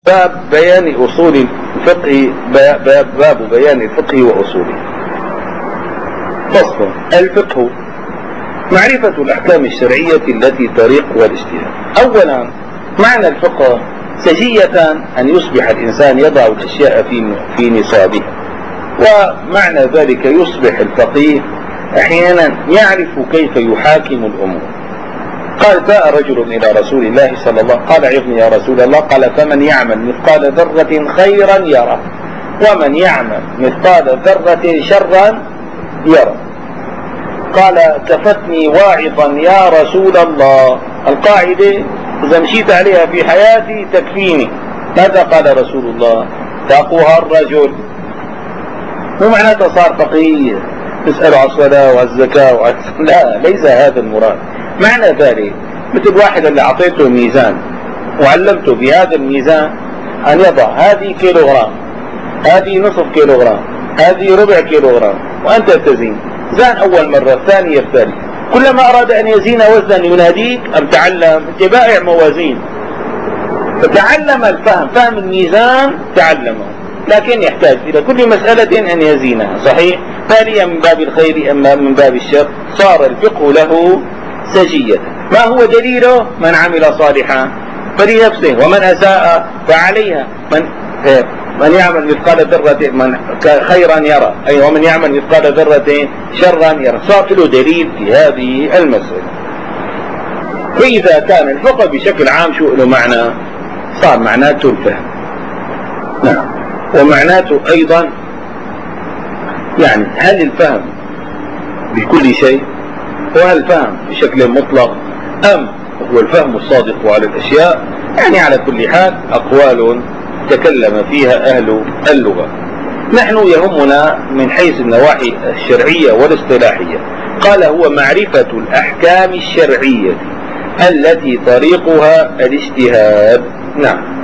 باب بيان أصول الفقه، باب بيان الفقه وأصوله. فصل. الفقه معرفة الأحكام الشرعية التي طريقها الاجتهاد. أولا، معنى الفقه سجية أن يصبح الإنسان يضع الأشياء في نصابها، ومعنى ذلك يصبح الفقيه أحيانا يعرف كيف يحاكم الأمور. قال: جاء رجل إلى رسول الله صلى الله عليه وسلم قال: عظني يا رسول الله. قال: فمن يعمل مثقال ذرة خيرا يره، ومن يعمل مثقال ذرة شرا يره. قال: كفتني واعظا يا رسول الله. القاعدة إذا مشيت عليها في حياتي تكفيني. ماذا قال رسول الله؟ تقوها الرجل. مو معناته صار فقيه تسأله على الصلاة وعلى الزكاة لا، ليس هذا المراد. معنى ذلك مثل واحد اللي أعطيته ميزان وعلمته بهذا الميزان أن يضع هذه كيلوغرام، هذه نصف كيلوغرام، هذه ربع كيلوغرام، وأنت تزين. زان أول مرة، ثانية، الثالثة، كلما أراد أن يزين وزنا يناديك: أم تعلم، أنت بائع موازين. فتعلم الفهم، فهم الميزان تعلمه، لكن يحتاج إلى كل مسألة أن يزينها. صحيح؟ ثانيا، من باب الخير أما من باب الشر، صار الفقه له سجية. ما هو دليله؟ من عمل صالحا فلنفسه ومن أساء فعليها. من يعمل مثقال ذرة خيرا يرى، أي ومن يعمل مثقال ذرة شرا يرى. صار له دليل في هذه المسألة. فإذا كان الفقه بشكل عام شو له معنى؟ صار معناته الفهم. نعم. ومعناته أيضا يعني هل الفهم بكل شيء، وهل الفهم بشكل مطلق، أم هو الفهم الصادق على الأشياء؟ يعني على كل حال أقوال تكلم فيها أهل اللغة. نحن يهمنا من حيث النواحي الشرعية والاصطلاحية. قال: هو معرفة الأحكام الشرعية التي طريقها الاجتهاد. نعم.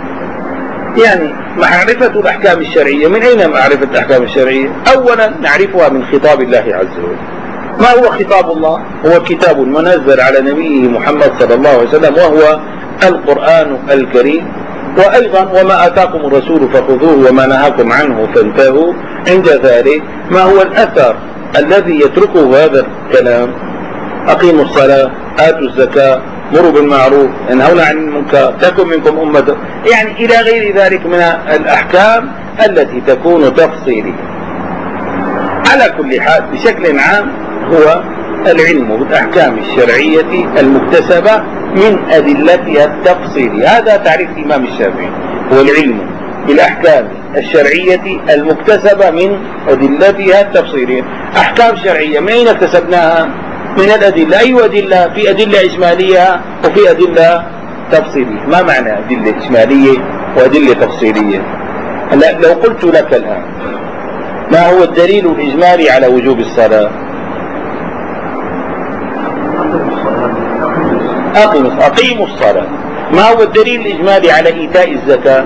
يعني معرفة الأحكام الشرعية، من أين معرفة الأحكام الشرعية؟ أولا نعرفها من خطاب الله عز وجل. ما هو خطاب الله؟ هو كتاب منزل على نبيه محمد صلى الله عليه وسلم، وهو القرآن الكريم. وأيضا وما آتاكم الرسول فخذوه وما نهاكم عنه فانتهوا. عند ذلك ما هو الأثر الذي يتركه هذا الكلام؟ أقيموا الصلاة، آتوا الزكاة، مروا بالمعروف، انهون عن المنكر، تكن منكم أمة، يعني إلى غير ذلك من الأحكام التي تكون تفصيلية. على كل حال بشكل عام هو العلم بالأحكام الشرعية المكتسبة من أدلتها التفصيلية. هذا تعريف الإمام الشافعي، هو العلم بالأحكام الشرعية المكتسبة من أدلتها التفصيلية. أحكام شرعية من أين اكتسبناها؟ من الأدلة. أي أدلة؟ في أدلة إجمالية وفي أدلة تفصيلية. ما معنى أدلة إجمالية وأدلة تفصيلية؟ لو قلت لك الآن ما هو الدليل الإجمالي على وجوب الصلاة؟ أقيموا الصلاة. ما هو الدليل الإجمالي على إيتاء الزكاة؟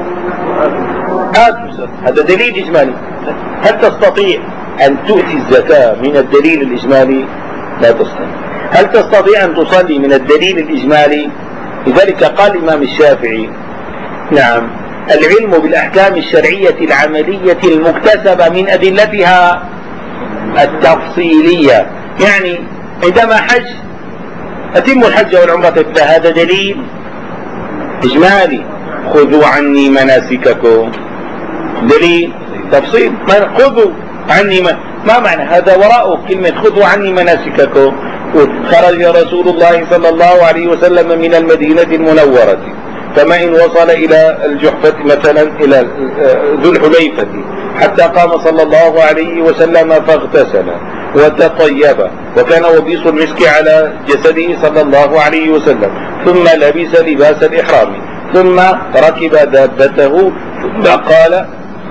هذا دليل إجمالي. هل تستطيع أن تؤتي الزكاة من الدليل الإجمالي؟ لا تستطيع. هل تستطيع أن تصلي من الدليل الإجمالي؟ لذلك قال الإمام الشافعي: نعم، العلم بالأحكام الشرعية العملية المكتسبة من أدلتها التفصيلية. يعني عندما حج أتموا الحج والعمرة، هذا دليل إجمالي. خذوا عني مناسككم، دليل تفصيل. خذوا عني ما معنى هذا؟ وراءه كلمة خذوا عني مناسككم. خرج رسول الله صلى الله عليه وسلم من المدينة المنورة، فما إن وصل إلى الجحفة مثلا إلى ذو الحليفة حتى قام صلى الله عليه وسلم فاغتسل وتطيب، وكان وبيص المسك على جسده صلى الله عليه وسلم، ثم لبس لباس الإحرام، ثم ركب دابته، ثم قال: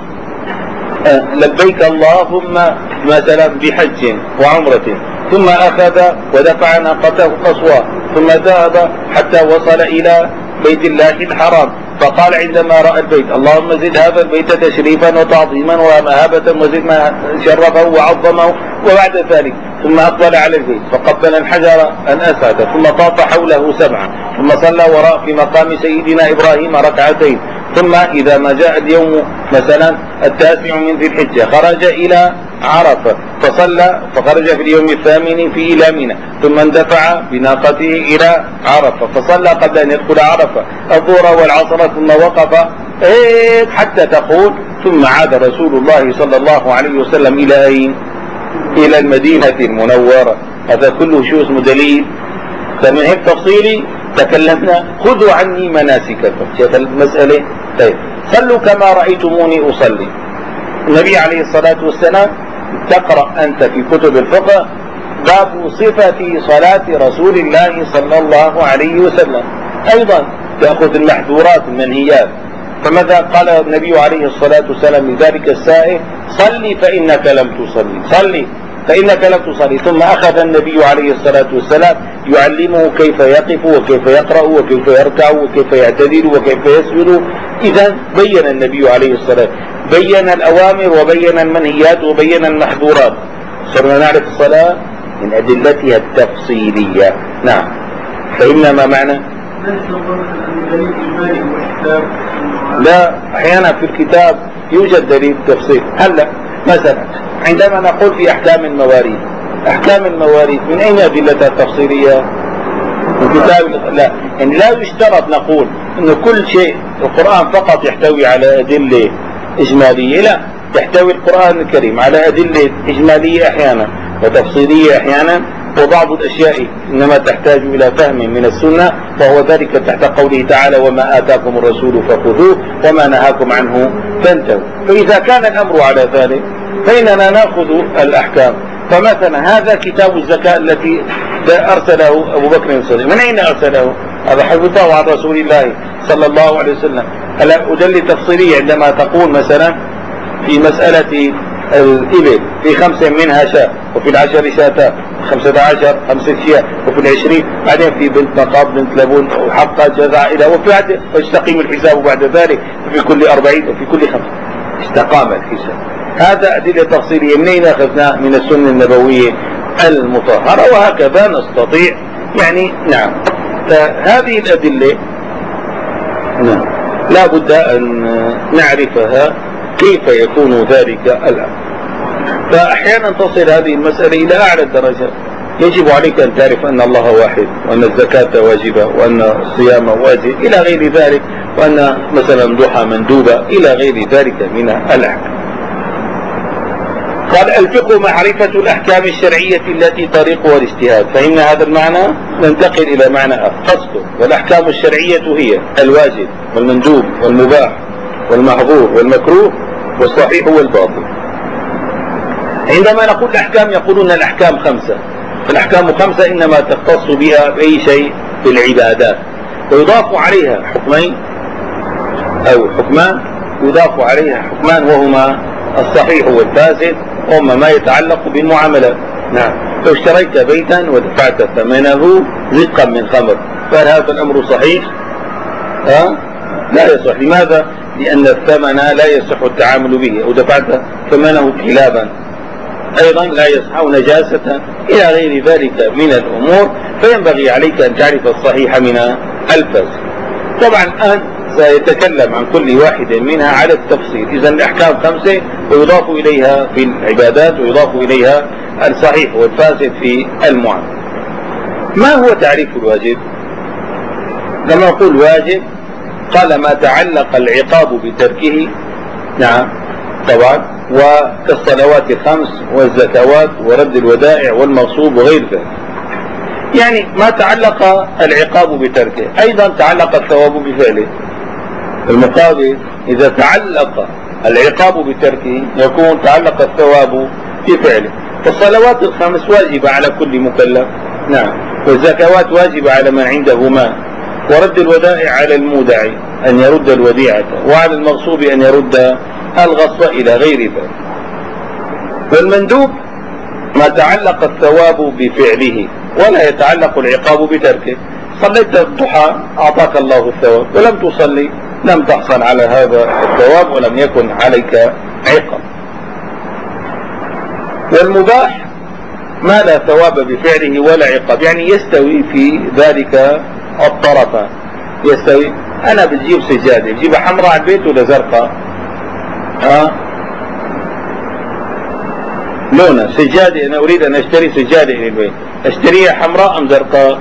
لبيك اللهم مثلا بحج وعمرة، ثم أخذ ودفع ناقته قصوى، ثم ذهب حتى وصل إلى بيت الله الحرام، فقال عندما رأى البيت: اللهم زد هذا البيت تشريفا وتعظيما ومهابة، وزد ما شرفه وعظمه. وبعد ذلك ثم أقبل على البيت فقبل الحجر الأسود، ثم طاف حوله 7، ثم صلى وراء في مقام سيدنا إبراهيم ركعتين، ثم إذا ما جاء اليوم مثلا 9 من ذي الحجة خرج إلى عرفة فصلى، فخرج في اليوم 8 في إلى منى، ثم اندفع بناقته إلى عرفة فصلى قبل أن يدخل عرفة الظهر والعصر، ثم وقف حتى تقول ثم عاد رسول الله صلى الله عليه وسلم إلى أين؟ إلى المدينة المنورة. هذا كله شو اسمه دليل. فمن هيك تفصيلي تكلمنا. خذوا عني مناسككم. شايف المسألة؟ طيب صلوا كما رأيتموني أصلي. النبي عليه الصلاة والسلام تقرأ أنت في كتب الفقه باب صفة صلاة رسول الله صلى الله عليه وسلم، أيضا تأخذ المحظورات المنهيات. فماذا قال النبي عليه الصلاة والسلام لذلك السائل؟ صلي فإنك لم تصلي، صلي فإنك لم تصلي. ثم أخذ النبي عليه الصلاة والسلام يعلمه كيف يقف وكيف يقرأ وكيف يركع وكيف يعتدل وكيف يسجد. إذا بين النبي عليه الصلاة بين الأوامر وبين المنهيات وبين المحظورات. صرنا نعرف الصلاة من أدلتها التفصيلية. نعم. فإن ما معنى؟ لا، أحيانا في الكتاب يوجد دليل تفصيل. هلا مثلا عندما نقول في أحكام المواريث، أحكام المواريث من أين أدلتها التفصيلية؟ من كتاب. لا، يعني لا يشترط نقول إنه كل شيء القرآن فقط يحتوي على أدلة إجمالية، لا، يحتوي القرآن الكريم على أدلة إجمالية أحيانا وتفصيلية أحيانا، وبعض الأشياء إنما تحتاج إلى فهم من السنة، وهو ذلك تحت قوله تعالى وما آتاكم الرسول فخذوه وما نهاكم عنه فانتهوا. فإذا كان الأمر على ذلك فإننا نأخذ الأحكام. فمثلا هذا كتاب الزكاة التي أرسله أبو بكر الصديق، من أين أرسله؟ هذا حفظه عن رسول الله صلى الله عليه وسلم. هلا أدل تفصيلية عندما تقول مثلا في مسألة الإبل في 5 منها شاة، وفي 10 شاتان، 15 5 شياه، وفي 20 بعدين في بنت مقاط بنت لبون وحقها جزع إلى وفي عدد، فيستقيم الحساب بعد ذلك، وفي كل 40 وفي كل 5 استقام الحساب. هذا أدلة تفصيلية منين أخذناه؟ من السنة النبوية المطهرة، وهكذا نستطيع يعني. نعم. فهذه الأدلة نعم لا بد أن نعرفها كيف يكون ذلك الأمر. فأحيانا تصل هذه المسألة إلى أعلى الدرجات. يجب عليك أن تعرف أن الله واحد، وأن الزكاة واجبة، وأن الصيام واجب إلى غير ذلك، وأن مثلا ضحى مندوبة إلى غير ذلك من الأحكام. قال الفقه معرفة الأحكام الشرعية التي طريقها الاجتهاد. فإن هذا المعنى ننتقل إلى معنى آخر قصده. والأحكام الشرعية هي الواجب والمندوب والمباح والمحظور والمكروه والصحيح والباطل. عندما نقول الأحكام يقولون الأحكام 5. فالأحكام 5 إنما تختص بها بأي شيء في العبادات، ويضاف عليها حكمين أو حكمان، يضاف عليها حكمان وهما الصحيح والفاسد، وهما ما يتعلق بالمعاملات. نعم. لو اشتريت بيتا ودفعت ثمنه رزقا من خمر، فهل هذا الأمر صحيح؟ لا يصح. لماذا؟ لأن الثمن لا يصح التعامل به، أو دفعت ثمنه كلابا أيضا لا يصح، نجاسة إلى غير ذلك من الأمور. فينبغي عليك أن تعرف الصحيح من الفاسد. طبعا الآن سيتكلم عن كل واحد منها على التفصيل. إذن الأحكام 5 ويضاف إليها في العبادات، ويضاف إليها الصحيح والفاسد في المعاملة. ما هو تعريف الواجب؟ لما نقول واجب قال ما تعلق العقاب بتركه. نعم طبعا، وكالصلوات 5 والزكوات ورد الودائع والمغصوب وغير ذلك. يعني ما تعلق العقاب بتركه، أيضا تعلق الثواب بفعله. المقابل إذا تعلق العقاب بتركه يكون تعلق الثواب بفعله. فالصلوات 5 واجبة على كل مكلف. نعم. والزكوات واجبة على من عنده مال. ورد الودائع على المودع أن يرد الوديعة، وعلى المغصوب أن يرد الغصب إلى غير ذلك. والمندوب ما تعلق الثواب بفعله ولا يتعلق العقاب بتركه. صليت الضحى أعطاك الله الثواب، ولم تصلي لم تحصل على هذا الثواب ولم يكن عليك عقاب. والمباح ما لا ثواب بفعله ولا عقاب، يعني يستوي في ذلك الطرفان، يستوي انا بتجيب سجادة بجيبها حمراء على البيت ولا زرقاء؟ لونها سجادة، انا اريد ان اشتري سجادة الى البيت، اشتريها حمراء ام زرقاء؟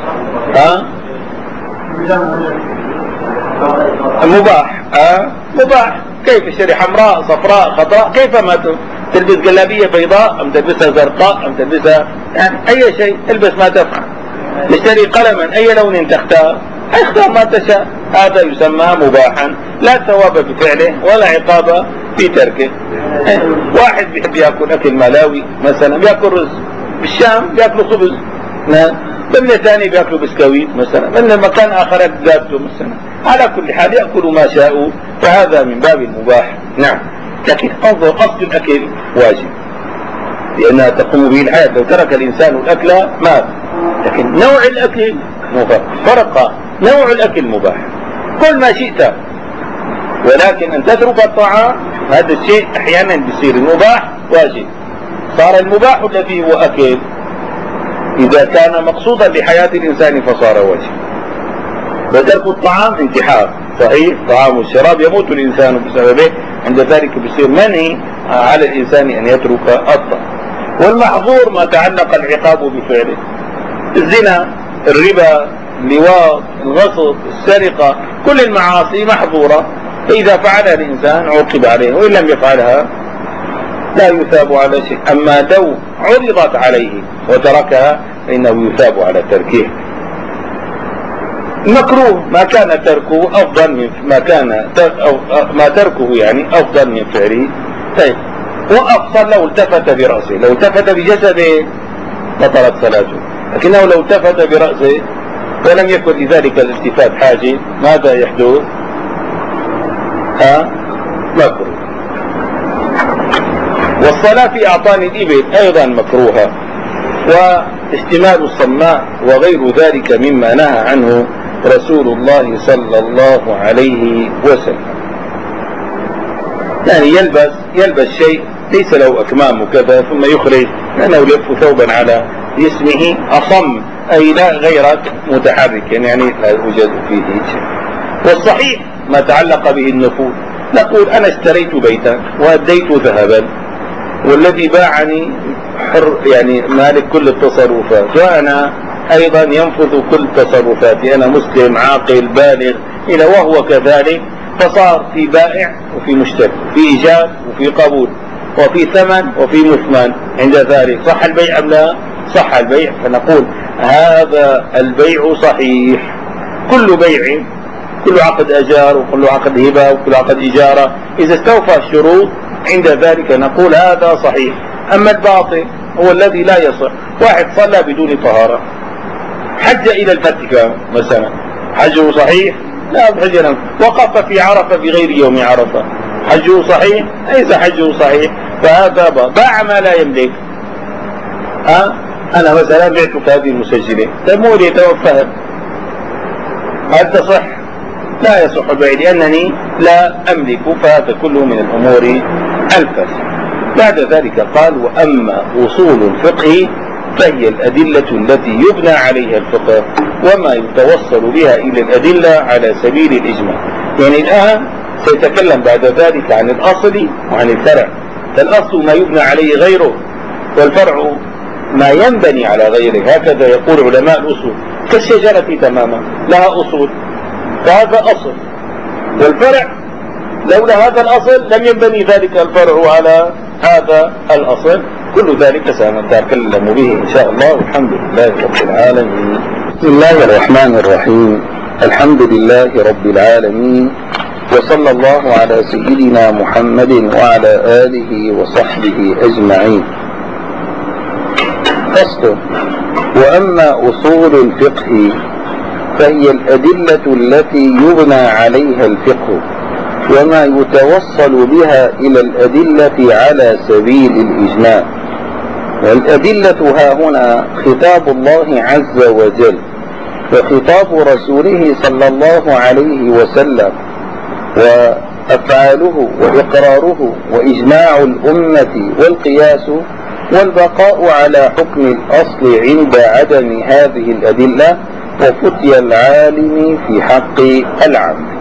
مباح. مباح. كيف اشتري حمراء صفراء خضراء؟ كيف ما تلبس جلابية بيضاء ام تلبسها زرقاء ام تلبسها يعني اي شيء، البس ما تفعل. تشتري قلما اي لون تختار، اختار ما تشاء، هذا يسمى مباحا، لا ثواب بفعله ولا عقاب في تركه. واحد بيحب ياكل اكل ملاوي مثلا، بياكل رز، بالشام بياكلوا خبز، بلد ثاني بياكلوا بسكويت مثلا، من مكان اخر جاتو مثلا، على كل حال ياكلوا ما شاءوا، فهذا من باب المباح. نعم. لكن انظر، اصل الاكل واجب لانها تقوم به الحياه، لو ترك الانسان الاكل مات، لكن نوع الاكل مباح، فرق نوع الاكل مباح، كل ما شئت، ولكن ان تترك الطعام هذا الشيء احيانا بيصير المباح واجب. صار المباح الذي هو اكل اذا كان مقصودا لحياة الانسان فصار واجب، وترك الطعام انتحار صحيح، طعام والشراب يموت الانسان بسببه، عند ذلك بيصير منهي على الانسان ان يترك الطعام. والمحظور ما تعلق العقاب بفعله، الزنا، الربا، اللواط، الغصب، السرقة، كل المعاصي محظورة، فإذا فعلها الإنسان عوقب عليه، وإن لم يفعلها لا يثاب على شيء. أما لو عرضت عليه وتركها فإنه يثاب على تركه. المكروه ما كان تركه أفضل من ما تركه يعني أفضل من فعله. طيب، وأفضل لو التفت برأسه، لو التفت بجسده بطلت صلاته، لكنه لو التفت برأسه ولم يكن لذلك الالتفات حاجة، ماذا يحدث؟ مكروه. والصلاة في أعطان الإبل أيضا مكروهة، واشتمال الصماء وغير ذلك مما نهى عنه رسول الله صلى الله عليه وسلم. يعني يلبس شيء ليس له أكمام وكذا ثم يخرج لأنه يلف ثوبا على جسمه أصم، أي لا غير متحرك، يعني لا يوجد فيه شيء. والصحيح ما تعلق به النفوذ، نقول أنا اشتريت بيتا وأديت ذهبا، والذي باعني حر يعني مالك كل التصرفات، وأنا أيضا ينفذ كل تصرفاتي، أنا مسلم عاقل بالغ إلى وهو كذلك، فصار في بائع وفي مشتري، في إيجاب وفي قبول، وفي ثمن وفي مثمن، عند ذلك صح البيع أم لا؟ صح البيع، فنقول هذا البيع صحيح. كل بيع، كل عقد أجار وكل عقد هبة وكل عقد إجارة إذا استوفى الشروط عند ذلك نقول هذا صحيح. أما الباطل هو الذي لا يصح. واحد صلى بدون طهارة، حج إلى الفاتيكان مثلا، حجه صحيح؟ لا حج، وقف في عرفة بغير يوم عرفة، حجه صحيح؟ ليس حجه صحيح، فهذا باع ما لا يملك. أنا مثلا بعتك هذه المسجلة، تمولي يتوفى، هل تصح؟ لا يصح البيع لأنني لا أملك، فهذا كله من الأمور الفاسدة. بعد ذلك قال: وأما أصول الفقه فهي الأدلة التي يبنى عليها الفقه وما يتوصل بها إلى الأدلة على سبيل الإجماع. يعني الآن سيتكلم بعد ذلك عن الأصل وعن الفرع، فالأصل ما يبنى عليه غيره، والفرع ما ينبني على غيره، هكذا يقول علماء الأصول، كالشجرة تماما لها أصول، فهذا أصل، والفرع لولا هذا الأصل لم ينبني ذلك الفرع على هذا الأصل. كل ذلك سنتكلم به إن شاء الله، والحمد لله رب العالمين. بسم الله الرحمن الرحيم، الحمد لله رب العالمين، وصلى الله على سيدنا محمد وعلى آله وصحبه أجمعين. فصل: وأما أصول الفقه فهي الأدلة التي يبنى عليها الفقه وما يتوصل بها إلى الأدلة على سبيل الإجماع. والأدلة ها هنا خطاب الله عز وجل وخطاب رسوله صلى الله عليه وسلم، وأفعاله وإقراره وإجماع الأمة والقياس والبقاء على حكم الأصل عند عدم هذه الأدلة وفتي العالم في حق العامة.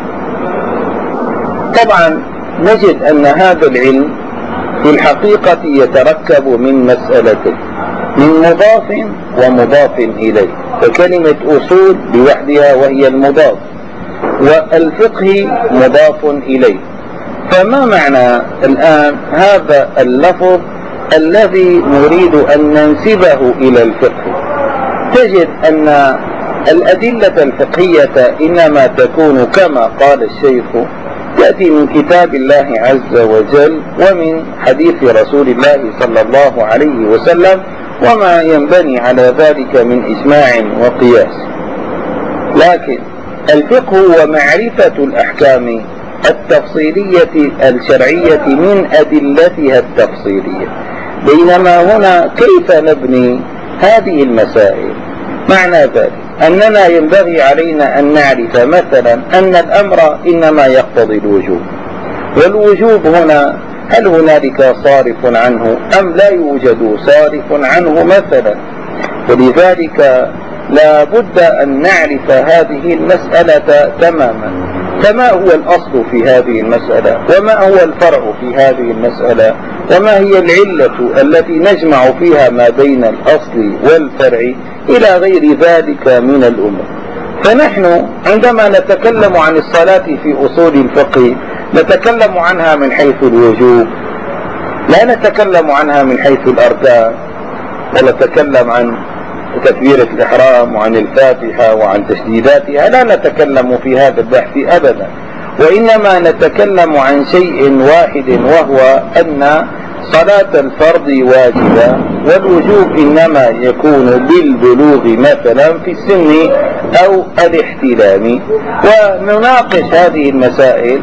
طبعا نجد أن هذا العلم في الحقيقة يتركب من مسألتين، من مضاف ومضاف إليه، فكلمة أصول بوحدها وهي المضاف، والفقه مضاف إليه. فما معنى الآن هذا اللفظ الذي نريد أن ننسبه إلى الفقه؟ تجد أن الأدلة الفقهية إنما تكون كما قال الشيخ، تأتي من كتاب الله عز وجل ومن حديث رسول الله صلى الله عليه وسلم وما ينبني على ذلك من إجماع وقياس. لكن الفقه هو معرفة الأحكام التفصيلية الشرعية من أدلتها التفصيلية، بينما هنا كيف نبني هذه المسائل؟ معنى ذلك أننا ينبغي علينا أن نعرف مثلا أن الأمر إنما يقتضي الوجوب، والوجوب هنا هل هنالك صارف عنه أم لا يوجد صارف عنه مثلا؟ ولذلك لا بد أن نعرف هذه المسألة تماما، فما هو الأصل في هذه المسألة، وما هو الفرع في هذه المسألة، وما هي العلة التي نجمع فيها ما بين الأصل والفرع إلى غير ذلك من الأمور. فنحن عندما نتكلم عن الصلاة في أصول الفقه نتكلم عنها من حيث الوجوب، لا نتكلم عنها من حيث الأركان، ولا نتكلم عن تكبيرة الإحرام وعن الفاتحة وعن تشديداتها، لا نتكلم في هذا البحث أبدا، وإنما نتكلم عن شيء واحد، وهو أن صلاة الفرض واجبة، والوجوب إنما يكون بالبلوغ مثلا في السن أو الاحتلام. ونناقش هذه المسائل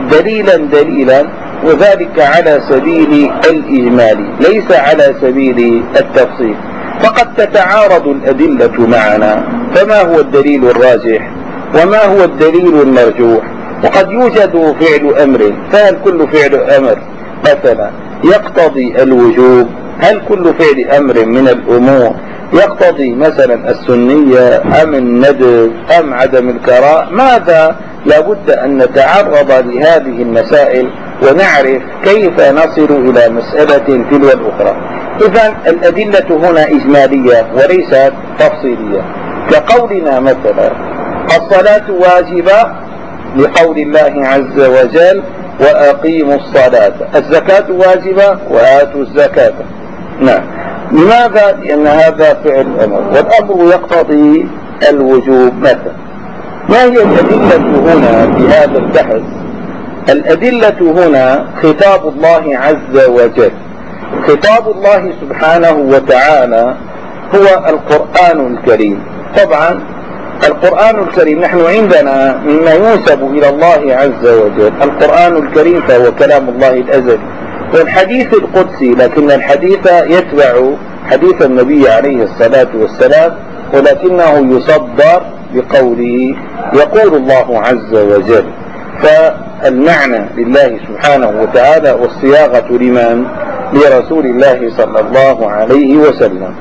دليلا وذلك على سبيل الإجمال ليس على سبيل التفصيل، فقد تتعارض الأدلة معنا، فما هو الدليل الراجح وما هو الدليل المرجوح؟ وقد يوجد فعل أمر، فهل كل فعل أمر مثلا يقتضي الوجوب؟ هل كل فعل أمر من الأمور يقتضي مثلا السنية أم الندب أم عدم الكراهة؟ ماذا؟ لابد أن نتعرض لهذه المسائل ونعرف كيف نصل إلى مسألة تلو الأخرى. إذن الأدلة هنا إجمالية وليست تفصيلية، كقولنا مثلا الصلاة واجبة لقول الله عز وجل وأقيموا الصلاة، الزكاة واجبة وآتوا الزكاة. نعم، لماذا؟ لأن هذا فعل أمر، والأمر يقتضي الوجوب مثلا. ما هي الأدلة هنا في هذا البحث؟ الأدلة هنا خطاب الله عز وجل، خطاب الله سبحانه وتعالى هو القرآن الكريم. طبعا القرآن الكريم نحن عندنا مما ينسب إلى الله عز وجل القرآن الكريم، فهو كلام الله الأزلي، والحديث القدسي، لكن الحديث يتبع حديث النبي عليه الصلاة والسلام، ولكنه يصدر بقوله يقول الله عز وجل. فالمعنى لله سبحانه وتعالى، والصياغة لمن؟ لرسول الله صلى الله عليه وسلم.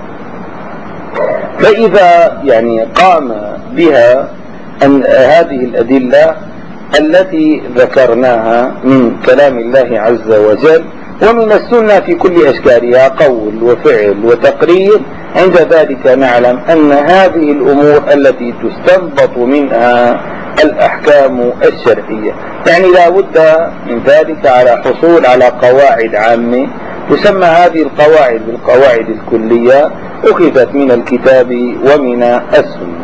فإذا قام بها أن هذه الأدلة التي ذكرناها من كلام الله عز وجل ومن السنة في كل أشكالها، قول وفعل وتقرير، عند ذلك نعلم أن هذه الأمور التي تستنبط منها الأحكام الشرعية، لا بد من ذلك على حصول على قواعد عامة، تسمى هذه القواعد بالقواعد الكلية، أخذت من الكتاب ومن السنة.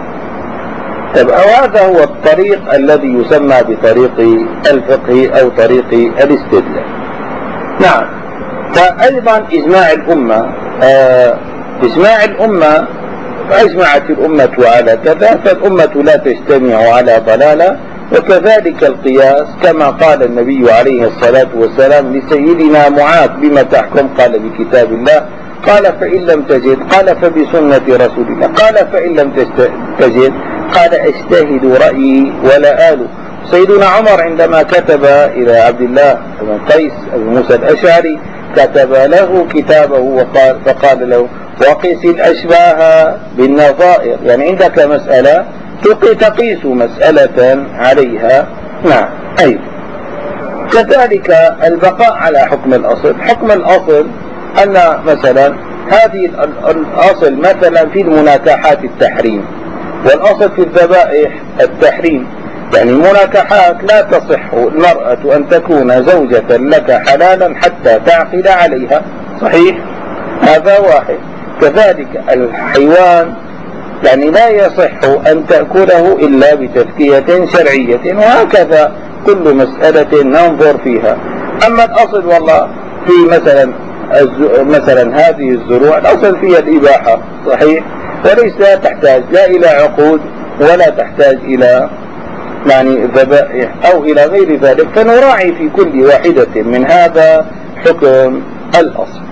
وهذا هو الطريق الذي يسمى بطريق الفقه أو طريق الاستدلال. نعم، فأيضا إجماع الأمة، إجماع الأمة، فأجمعت الأمة على كذا، فالأمة لا تجتمع على ضلالة. وكذلك القياس، كما قال النبي عليه الصلاة والسلام لسيدنا معاذ بما تحكم؟ قال بكتاب الله. قال فإن لم تجد؟ قال فبسنة رسول الله. قال فإن لم تجد؟ قال اجتهد رأيي ولا آله. سيدنا عمر عندما كتب إلى عبد الله بن قيس أبي موسى الأشعري، كتب له كتابه فقال له وقس الأشباه بالنظائر، يعني عندك مسألة تقيس مسألة عليها. نعم. أيضا كذلك البقاء على حكم الأصل. حكم الأصل أن مثلا هذه الأصل مثلا في المناكحات التحريم، والأصل في الذبائح التحريم، يعني المناكحات لا تصح المرأة أن تكون زوجة لك حلالا حتى تعقد عليها، صحيح؟ هذا واحد. كذلك الحيوان يعني لا يصح أن تأكله إلا بتزكية شرعية، وهكذا كل مسألة ننظر فيها. أما الأصل والله في مثلا هذه الزروع الأصل فيها الإباحة، صحيح، وليس تحتاج لا إلى عقود ولا تحتاج إلى يعني ذبائح أو إلى غير ذلك، فنراعي في كل واحدة من هذا حكم الأصل.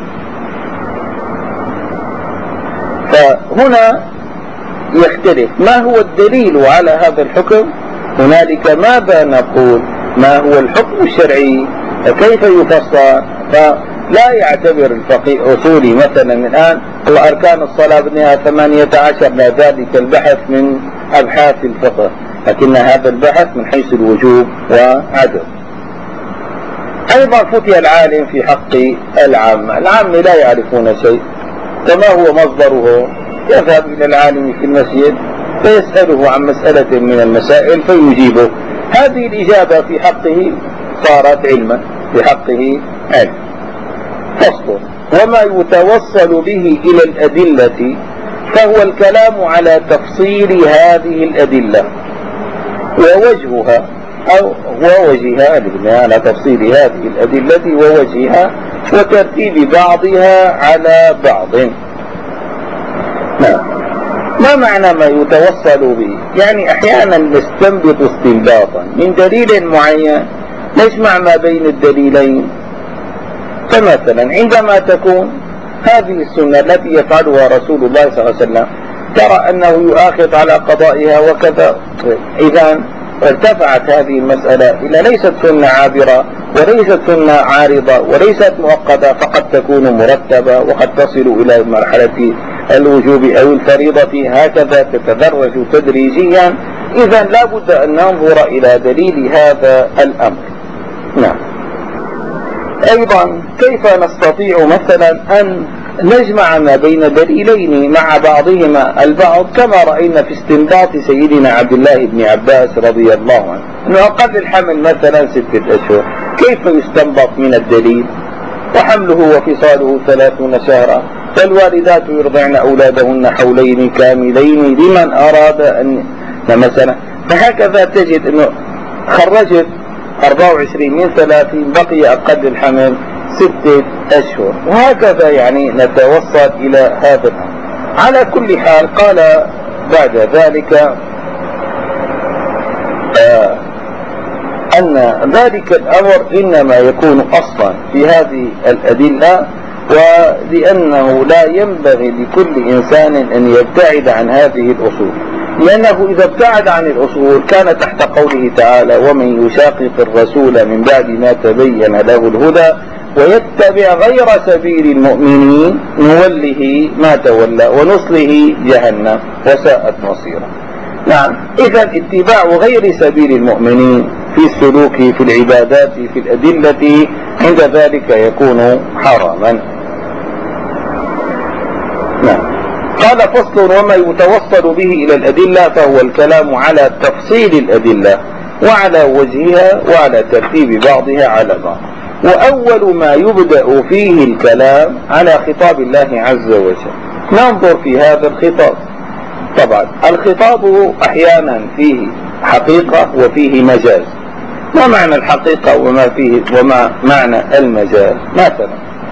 فهنا يختلف ما هو الدليل على هذا الحكم. هنالك ماذا نقول؟ ما هو الحكم الشرعي وكيف يفسر؟ فلا يعتبر الفقيه أصولي مثلا الآن وأركان الصلاة بدها 18، لا ذلك البحث من أبحاث الفقه، لكن هذا البحث من حيث الوجوب وعدم. أيضا فتي العالم في حق العامة. العامة لا يعرفون شيء، فما هو مصدره؟ يذهب إلى العالم في المسجد فيسأله عن مسألة من المسائل فيجيبه. هذه الإجابة في حقه صارت علما، في حقه علم. فصل: وما يتوصل به إلى الأدلة فهو الكلام على تفصيل هذه الأدلة ووجهها على تفصيل هذه الأدلة ووجهها وترتيب بعضها على بعض. ما معنى ما يتوصل به؟ يعني أحيانا نستنبط استنباطا من دليل معين نجمع ما بين الدليلين. فمثلا عندما تكون هذه السنة التي يفعلها رسول الله صلى الله عليه وسلم ترى أنه يؤاخذ على قضائها وكذا، إذا ارتفعت هذه المسألة إلى ليست سنة عابرة وليست سنة عارضة وليست مؤقتة، فقد تكون مرتبة وقد تصل إلى مرحلة الوجوب أو الفريضة، هكذا تتدرج تدريجيا. إذا لا بد أن ننظر إلى دليل هذا الأمر. نعم. أيضا كيف نستطيع مثلا أن نجمع ما بين دليلين مع بعضهما البعض، كما رأينا في استنباط سيدنا عبد الله بن عباس رضي الله عنه أنه أقل الحمل مثلا 6 أشهر، كيف يستنبط من الدليل؟ وحمله وفصاله 30 شهرا، والوالدات يرضعن أولادهن حولين كاملين لمن أراد أن مثلا. فهكذا تجد أنه خرجت 24 من 30 بقي أقل الحمل 6 أشهر، وهكذا يعني نتوصل إلى هذا الأمر. على كل حال قال بعد ذلك أن ذلك الأمر إنما يكون أصلا في هذه الأدلة، ولأنه لا ينبغي لكل إنسان أن يبتعد عن هذه الأصول، لأنه إذا ابتعد عن الأصول كان تحت قوله تعالى: ومن يشاقق الرسول من بعد ما تبين له الهدى ويتبع غير سبيل المؤمنين نوله ما تولى ونصله جهنم وساءت مصيرا. نعم، إذا اتباع غير سبيل المؤمنين في السلوك في العبادات في الأدلة عند ذلك يكون حراما. نعم. قال: فصل: وما يتوصل به إلى الأدلة فهو الكلام على تفصيل الأدلة وعلى وجهها وعلى ترتيب بعضها على بعض. وأول ما يبدأ فيه الكلام على خطاب الله عز وجل. ننظر في هذا الخطاب. طبعا الخطاب أحيانا فيه حقيقة وفيه مجاز. ما معنى الحقيقة وما معنى المجاز؟ مثلا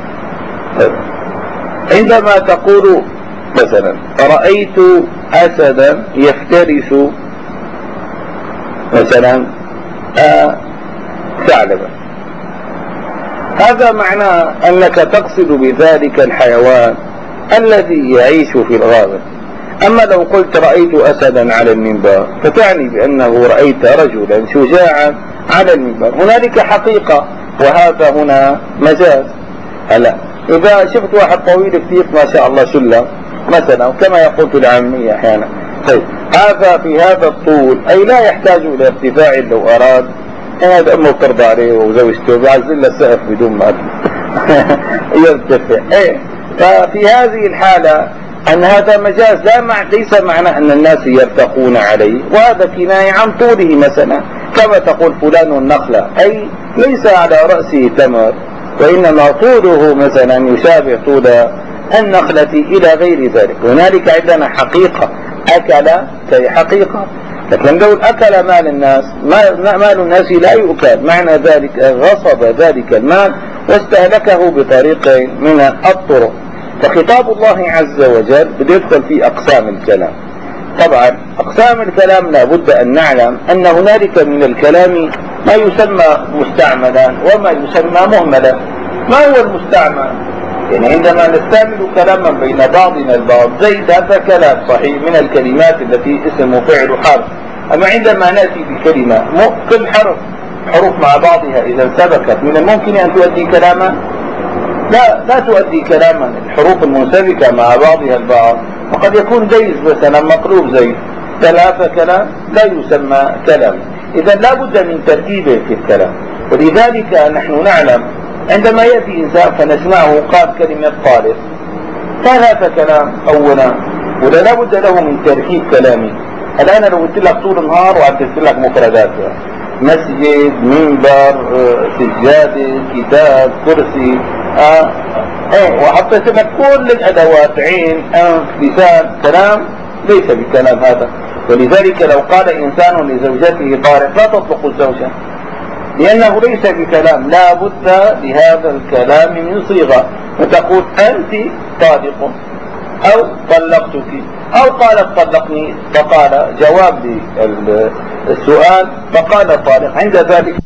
عندما تقول مثلا: رأيت أسدا يفترس مثلا ثعلبا، هذا معناه أنك تقصد بذلك الحيوان الذي يعيش في الغابة. أما لو قلت: رأيت أسدا على المنبر، فتعني بأنه رأيت رجلا شجاعا على المنبر. هنالك حقيقة وهذا هنا مجاز. هلا إذا شفت واحد طويل كثير ما شاء الله سلم مثلا، كما يقول في العامية أحيانا، طيب هذا في هذا الطول أي لا يحتاج إلى ارتفاع لو أراد، هذا أمه ترضى عليه وزوجته بيعزل له السقف بدون ما يرتفع. ففي هذه الحالة أن هذا مجاز، ليس معنى أن الناس يرتقون عليه، وهذا كناية عن طوله مثلا، كما تقول فلان النخلة، أي ليس على رأسه تمر، وإنما طوله مثلا يشابه طول النخلة إلى غير ذلك. هنالك عندنا حقيقة أكل كي حقيقة، لكن لو أكل مال الناس، مال الناس لا يؤكل، معنى ذلك غصب ذلك المال واستهلكه بطريق من الطرق. فخطاب الله عز وجل بده يدخل في أقسام الكلام. طبعا أقسام الكلام لا بد أن نعلم أن هنالك من الكلام ما يسمى مستعملا وما يسمى مهملا. ما هو المستعمل؟ يعني عندما نستعمل كلاما بين بعضنا البعض، زيد هذا كلام صحيح من الكلمات التي اسم فعل حرف، أما عندما نأتي بكلمة كل حروف مع بعضها إذا سبقت من الممكن أن تؤدي كلاما؟ لا تؤدي كلاما. الحروف المنسبكة مع بعضها البعض وقد يكون جيز مثلا مقلوب زيد، ثلاثة كلام لا يسمى كلام. إذا لا بد من ترتيب في الكلام. ولذلك نحن نعلم عندما يأتي إنسان فنسمعه قال كلمة طالب، ثلاثة كلام أولا، ولا لا بد له من ترتيب كلامي. الآن لو قلت لك طول النهار وعدت لك مفردات، مسجد، منبر، سجادة، كتاب، كرسي، وحطيت لك كل الأدوات، عين، أنف، لسان، كلام، ليس بكلام هذا. ولذلك لو قال إنسان لزوجته طارق لا تطلق الزوجة، لأنه ليس بكلام، لا بد لهذا الكلام من صيغة، فتقول أنت طالق أو طلقتك، أو قالت طلقني فقال جواب للسؤال فقال طالق. عند ذلك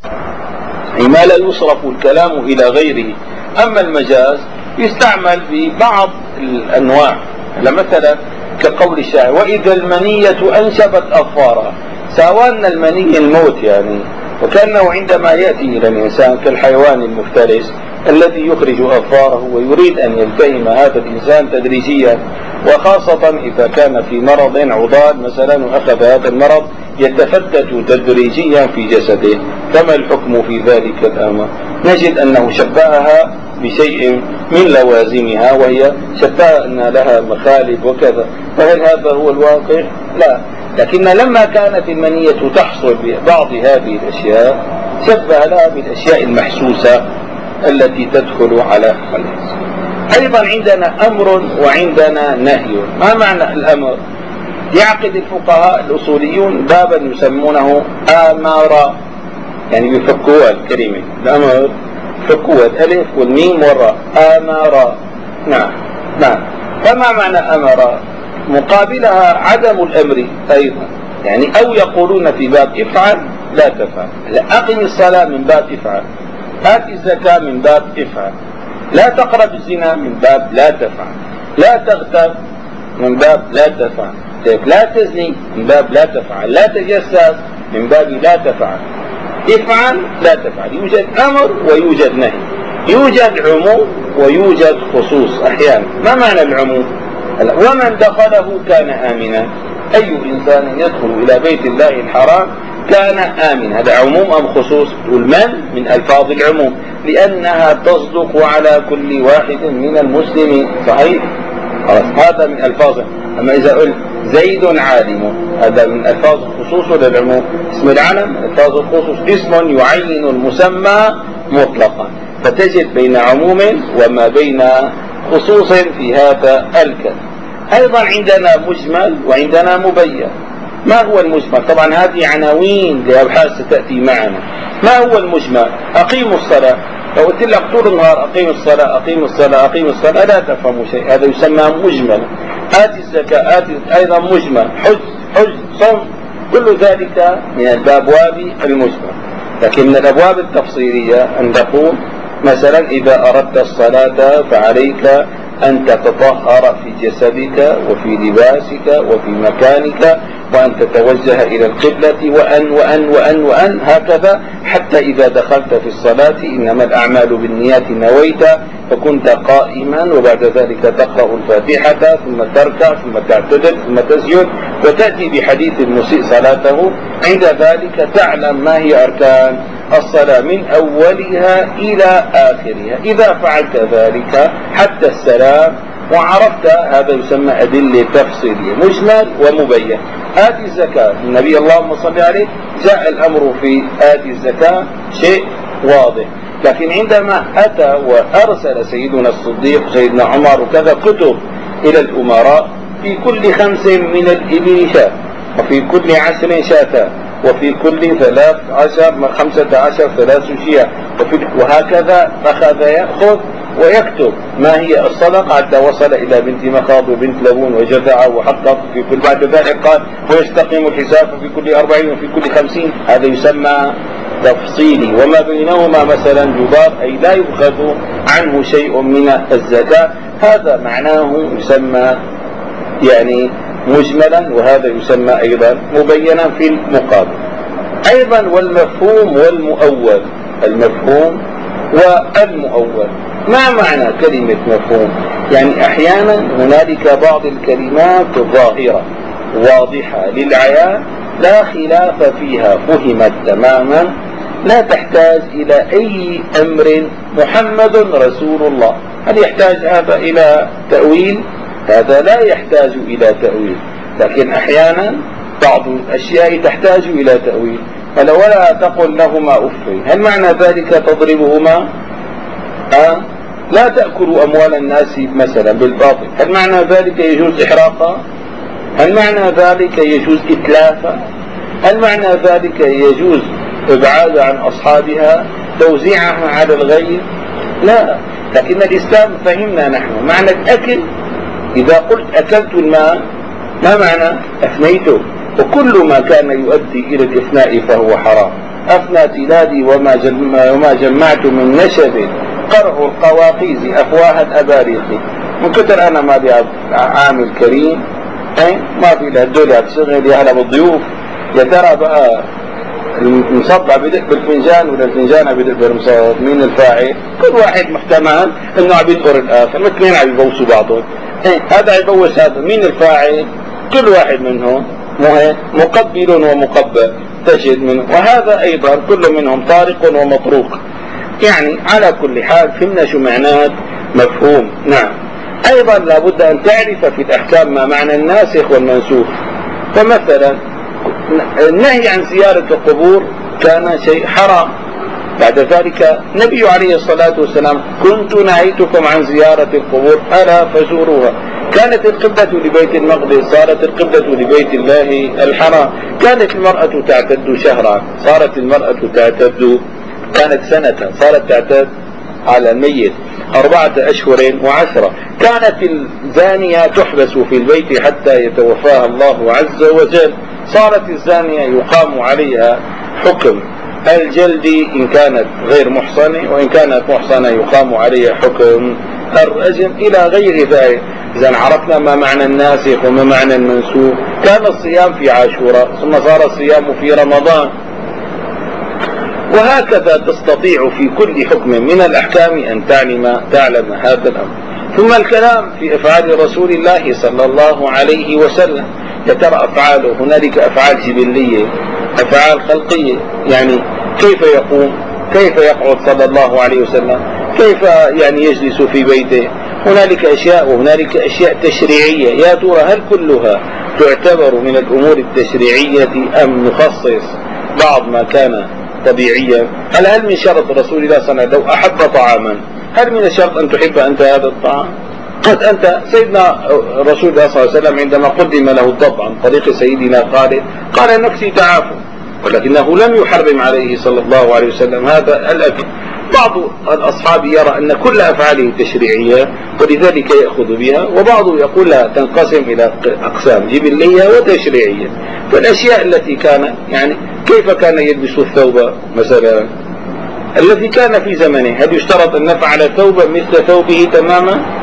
ما لا يصرف الكلام إلى غيره. أما المجاز يستعمل ببعض الأنواع، مثلا كقول الشاعر وإذا المنية أنشبت أظفارها، ساوان المني الموت يعني، وكأنه عندما يأتي إلى الإنسان كالحيوان المفترس الذي يخرج أظفاره ويريد أن يلتهم هذا الإنسان تدريجيا، وخاصة إذا كان في مرض عضال مثلا وأخذ هذا المرض يتفتت تدريجيا في جسده. فما الحكم في ذلك الأمر؟ نجد أنه شبهها بشيء من لوازمها، وهي شبه أن لها مخالب وكذا. فهل هذا هو الواقع؟ لا. لكن لما كانت المنية تحصل ببعض هذه الأشياء شبه لها بالأشياء المحسوسة التي تدخل على الإنسان. أيضا عندنا أمر وعندنا نهي. ما معنى الأمر؟ يعقد الفقهاء الأصوليون بابا يسمونه آمارا، يعني يفكوا الكلمة الأمر، فكوا الألف والميم والراء، آمارا. نعم. فما معنى أمر؟ مقابلها عدم الأمر أيضا، يعني أو يقولون في باب افعل لا تفعل، أقم الصلاة من باب افعل، آت الزكاة من باب افعل، لا تقرب الزنا من باب لا تفعل، لا تغتاب من باب لا تفعل، لا تزني من باب لا تفعل، لا تجسس من باب لا تفعل. افعل لا تفعل. يوجد أمر ويوجد نهي، يوجد عموم ويوجد خصوص أحيانا. ما معنى العموم؟ ومن دخله كان آمنا. أي إنسان يدخل إلى بيت الله الحرام كان آمن. هذا عموم أم خصوص؟ تقول من ألفاظ العموم، لأنها تصدق على كل واحد من المسلمين. صحيح؟ هذا من ألفاظ. أما إذا قلت زيد عالم، هذا من ألفاظ الخصوص ولا العموم؟ اسم العلم ألفاظ الخصوص، اسم يعين المسمى مطلقا. فتجد بين عموم وما بين خصوص في هذا الكلام. أيضا عندنا مجمل وعندنا مبين. ما هو المجمل؟ طبعا هذه عناوين لأبحاث ستأتي معنا. ما هو المجمل؟ أقيموا الصلاة. لو قلت لك طول النهار أقيم الصلاة أقيم الصلاة أقيم الصلاة لا تفهم شيء، هذا يسمى مجمل. آتي الزكاة أيضا مجمل. حج صوم، كل ذلك من الأبواب المجمل. لكن من الأبواب التفصيلية أن تقول مثلا إذا أردت الصلاة فعليك أن تتطهر في جسدك وفي لباسك وفي مكانك، وأن تتوجه إلى القبلة، وأن هكذا، حتى إذا دخلت في الصلاة إنما الأعمال بالنيات نويت، فكنت قائما وبعد ذلك تقرأ الفاتحة ثم تركع ثم تعتدل ثم تسجد وتأتي بحديث المسيء صلاته. عند ذلك تعلم ما هي أركان الصلاة من أولها إلى آخرها. إذا فعلت ذلك حتى السلام وعرفت، هذا يسمى أدلة تفصيلية، مجمل ومبين. آتي الزكاة، النبي اللهم صل عليه جاء الأمر في آتي الزكاة شيء واضح، لكن عندما أتى وأرسل سيدنا الصديق سيدنا عمر وكذا كتب إلى الأمراء في كل 5 من الإبل شاة، وفي كل 10 شاتان، وفي كل 15 3 شياه، وهكذا أخذ يأخذ ويكتب ما هي الصدقة حتى وصل إلى بنت مخاض وبنت لبون وجذع وحقق في كل. بعد ذلك قال ويستقيم الحساب في كل 40 وفي كل 50. هذا يسمى تفصيلي. وما بينهما مثلا جبار، أي لا يؤخذ عنه شيء من الزكاة، هذا معناه يسمى يعني مجملا، وهذا يسمى أيضا مبينا في المقابل. أيضا والمفهوم والمؤول، المفهوم والمؤول. ما معنى كلمة مفهوم؟ يعني أحيانا هنالك بعض الكلمات ظاهرة واضحة للعيان لا خلاف فيها، فهمت تماما، لا تحتاج إلى أي أمر، محمد رسول الله. هل يحتاج هذا إلى تأويل؟ هذا لا يحتاج إلى تأويل. لكن أحيانا بعض الأشياء تحتاج إلى تأويل، ولا تقل لهما أف. هل معنى ذلك تضربهما؟ لا تأكلوا أموال الناس مثلا بالباطل. هل معنى ذلك يجوز إحراقها؟ هل معنى ذلك يجوز إتلافها؟ هل معنى ذلك يجوز إبعاد عن أصحابها، توزيعها على الغير؟ لا. لكن الإسلام فهمنا نحن معنى الأكل. إذا قلت أكلت الماء ما معنى أفنيته؟ وكل ما كان يؤدي إلى الإفناء فهو حرام. أفنى تلادي وما جمعت من نشب قرع القواقيز أفواه الأباريق. من كتر أنا ما بي عامل كريم، ما في لهدول بشغل يهلا بالضيوف. يا ترى بقى المصدع بدق بالفنجان ولا الفنجان بدق بالمصاد؟ مين الفاعل؟ كل واحد محتمل انه عم ينقر الاخر، الاثنين عم يبوسوا بعضهم. هذا يبوس هذا، مين الفاعل؟ كل واحد منهم مقبل ومقبل تجد منه، وهذا ايضا كل منهم طارق ومطروق. يعني على كل حال فهمنا شو معناه مفهوم. نعم. ايضا لابد ان تعرف في الاحكام ما معنى الناسخ والمنسوخ. فمثلا النهي عن زيارة القبور كان شيء حرام، بعد ذلك النبي عليه الصلاة والسلام كنت نهيتكم عن زيارة القبور ألا فزوروها. كانت القبلة لبيت المقدس، صارت القبلة لبيت الله الحرام. كانت المرأة تعتد شهرا، صارت المرأة تعتد، كانت سنة صارت تعتد على الميت 4 أشهر و10. كانت الزانية تحبس في البيت حتى يتوفاها الله عز وجل. صارت الزانية يقام عليها حكم الجلد إن كانت غير محصنة، وإن كانت محصنة يقام عليها حكم الرجم إلى غير ذلك. إذا عرفنا ما معنى الناسخ وما معنى المنسوخ. كان الصيام في عاشوراء ثم صار الصيام في رمضان، وهكذا تستطيع في كل حكم من الأحكام أن تعلم هذا الأمر. ثم الكلام في أفعال رسول الله صلى الله عليه وسلم. يترى أفعاله، هنالك أفعال جبلية، أفعال خلقية، يعني كيف يقوم، كيف يقعد صلى الله عليه وسلم، كيف يعني يجلس في بيته. هنالك أشياء وهنالك أشياء تشريعية. يا ترى هل كلها تعتبر من الأمور التشريعية أم نخصص بعض ما كان طبيعيا؟ هل من شرط رسول الله صلى الله عليه وسلم لو أحب طعاما هل من الشرط أن تحب أنت هذا الطعام؟ قد أنت سيدنا رسول الله صلى الله عليه وسلم عندما قدم له الضب عن طريق سيدنا قال نفسي تعافوا، ولكنه لم يحرم عليه صلى الله عليه وسلم هذا الأكل. بعض الأصحاب يرى أن كل أفعاله تشريعية ولذلك يأخذ بها، وبعض يقول لا، تنقسم إلى أقسام جبلية وتشريعية. فالأشياء التي كان يعني كيف كان يلبس الثوب مثلا الذي كان في زمنه، هل يشترط أن نفعل ثوبا مثل ثوبه تماما؟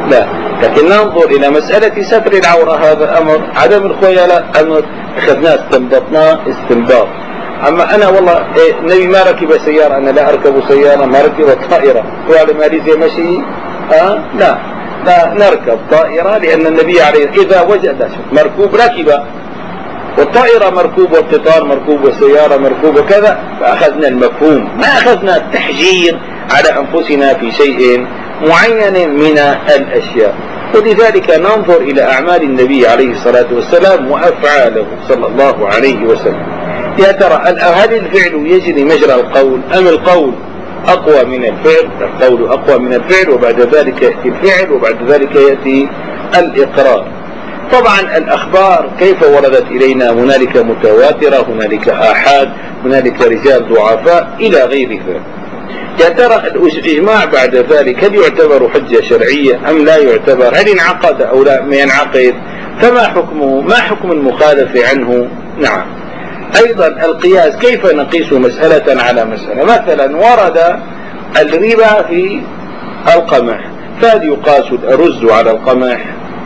لا، لكن ننظر إلى مسألة ستر العورة، هذا أمر، عدم الخيلاء أمر أخذناه استنبطناه استنباط. أما أنا والله النبي ما ركب سيارة، أنا لا أركب سيارة، ما ركب طائرة، وعلى ماليزيا مشي لا نركب طائرة، لأن النبي عليه إذا وجد مركوب ركب، والطائرة مركوب، والقطار مركوب، والسيارة مركوب وكذا، فأخذنا المفهوم، ما أخذنا التحجير على أنفسنا في شيء معين من الأشياء. ولذلك ننظر إلى أعمال النبي عليه الصلاة والسلام وأفعاله صلى الله عليه وسلم. يا ترى هل الفعل يجري مجرى القول أم القول أقوى من الفعل؟ القول أقوى من الفعل، وبعد ذلك يأتي الفعل، وبعد ذلك يأتي الإقرار. طبعا الأخبار كيف وردت إلينا؟ هنالك متواترة، هنالك آحاد، هنالك رجال ضعفاء إلى غير ذلك. يا ترى الإجماع بعد ذلك هل يعتبر حجة شرعية أم لا يعتبر؟ هل انعقد أو لا ينعقد؟ فما حكمه؟ ما حكم المخالف عنه؟ نعم. أيضا القياس، كيف نقيس مسألة على مسألة؟ مثلا ورد الربا في القمح، فهل يقاس الأرز على القمح؟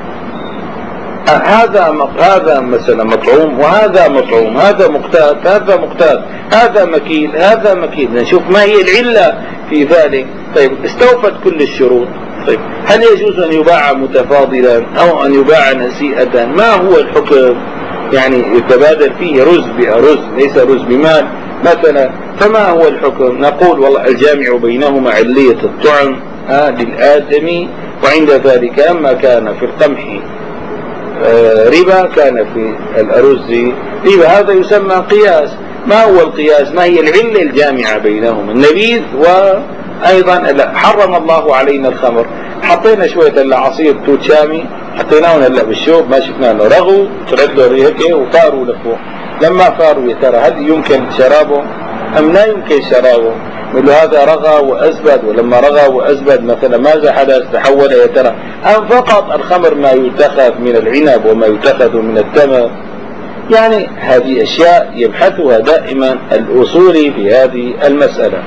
هذا مثلا مطعوم وهذا مطعوم، هذا مقتات هذا مقتات، هذا مكيل هذا مكيل، نشوف ما هي العلة في ذلك. طيب استوفت كل الشروط، طيب هل يجوز أن يباع متفاضلا أو أن يباع نسيئة؟ ما هو الحكم؟ يعني يتبادل فيه رز بأرز، ليس رز بمال مثلا، فما هو الحكم؟ نقول والله الجامع بينهما علية الطعم للآدمي، وعند ذلك أما كان في القمح ربا كان في الأرز ربا، هذا يسمى قياس. ما هو القياس؟ ما هي العلة الجامعة بينهما؟ النبيذ، وأيضا حرم الله علينا الخمر، حطينا شوية عصير توت شامي، حطيناه هلا بالشوب، ما شفنا له رغوا، طلعت له ريحه وفاروا لفوق. لما فاروا يا ترى هل يمكن شرابه أم لا يمكن شرابه؟ يقول هذا رغى وأزبد، ولما رغى وأزبد مثلا ماذا حدث؟ تحول يا ترى أم فقط الخمر ما يتخذ من العنب وما يتخذ من التمر؟ يعني هذه أشياء يبحثها دائما الأصولي في هذه المسألة.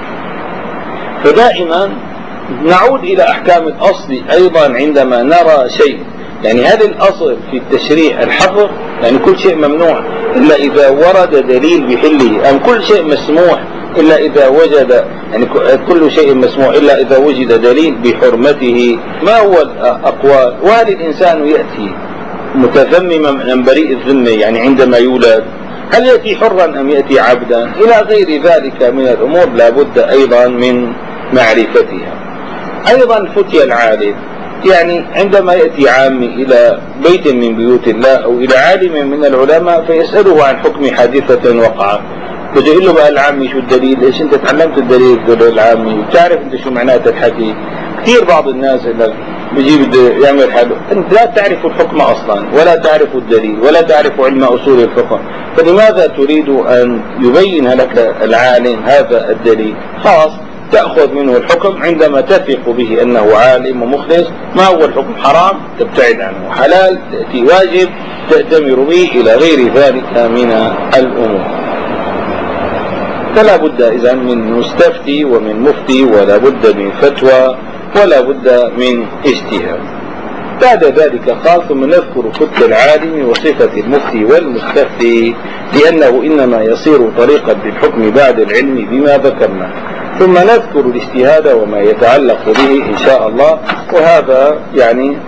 فدائما نعود إلى أحكام الأصل أيضا عندما نرى شيء. يعني هل الأصل في التشريع الحظر؟ يعني كل شيء ممنوع إلا إذا ورد دليل بحله، أم كل شيء مسموح إلا إذا وجد، يعني كل شيء مسموح إلا إذا وجد دليل بحرمته؟ ما هو الأقوال؟ وهل الإنسان يأتي متذمما من بريء الذمة، يعني عندما يولد هل يأتي حرا أم يأتي عبدا؟ إلى غير ذلك من الأمور لا بد أيضا من معرفتها. أيضا فتي العالم، يعني عندما يأتي عامي إلى بيت من بيوت الله أو إلى عالم من العلماء فيسأله عن حكم حادثة وقعت، بده له بقى العامي شو الدليل؟ ليش انت تعلمت الدليل؟ بده العامي بتعرف انت شو معنات الحكي؟ كثير بعض الناس بيجي بده يعمل حاله، انت لا تعرف الحكم اصلا، ولا تعرف الدليل، ولا تعرف علم اصول الفقه، فلماذا تريد ان يبين لك العالم هذا الدليل؟ خاص تأخذ منه الحكم عندما تثق به أنه عالم ومخلص. ما هو الحكم؟ حرام تبتعد عنه، حلال تأتي واجب تأتمر به، إلى غير ذلك من الأمور. فلا بد إذن من مستفتي ومن مفتي، ولا بد من فتوى، ولا بد من اجتهاد. بعد ذلك قال ثم نذكر فتوى العالم وصفة المفتي والمستفتي، لأنه إنما يصير طريقا بالحكم بعد العلم بما ذكرنا، ثم نذكر الاجتهاد وما يتعلق به إن شاء الله. وهذا يعني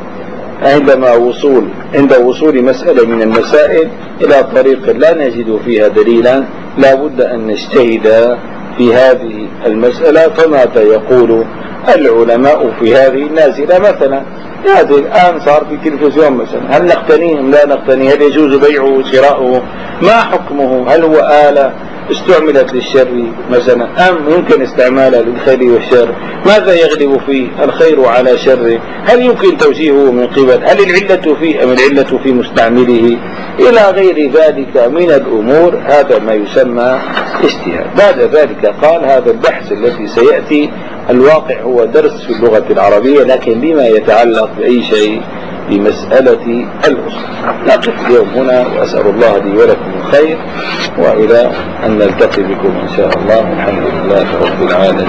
عند وصول مسألة من المسائل إلى طريق لا نجد فيها دليلا لا بد أن نجتهد في هذه المسألة. فماذا يقول العلماء في هذه النازلة؟ مثلا هذه الآن صار في تلفزيون مثلا، هل نقتنيه أم لا نقتنيه؟ هل يجوز بيعه وشراؤه؟ ما حكمه؟ هل هو آلة استعملت للشر مثلا أم يمكن استعمالها للخير والشر؟ ماذا يغلب فيه الخير على شره؟ هل يمكن توجيهه من قبل؟ هل العلة فيه أم العلة في مستعمله؟ إلى غير ذلك من الأمور. هذا ما يسمى اجتهاد. بعد ذلك قال هذا البحث الذي سيأتي الواقع هو درس في اللغة العربية، لكن بما يتعلق بأي شيء بمسألة الأصول. نقف اليوم هنا، وأسأل الله لي ولكم الخير، وإلى أن نلتقي بكم إن شاء الله. الحمد لله رب العالمين.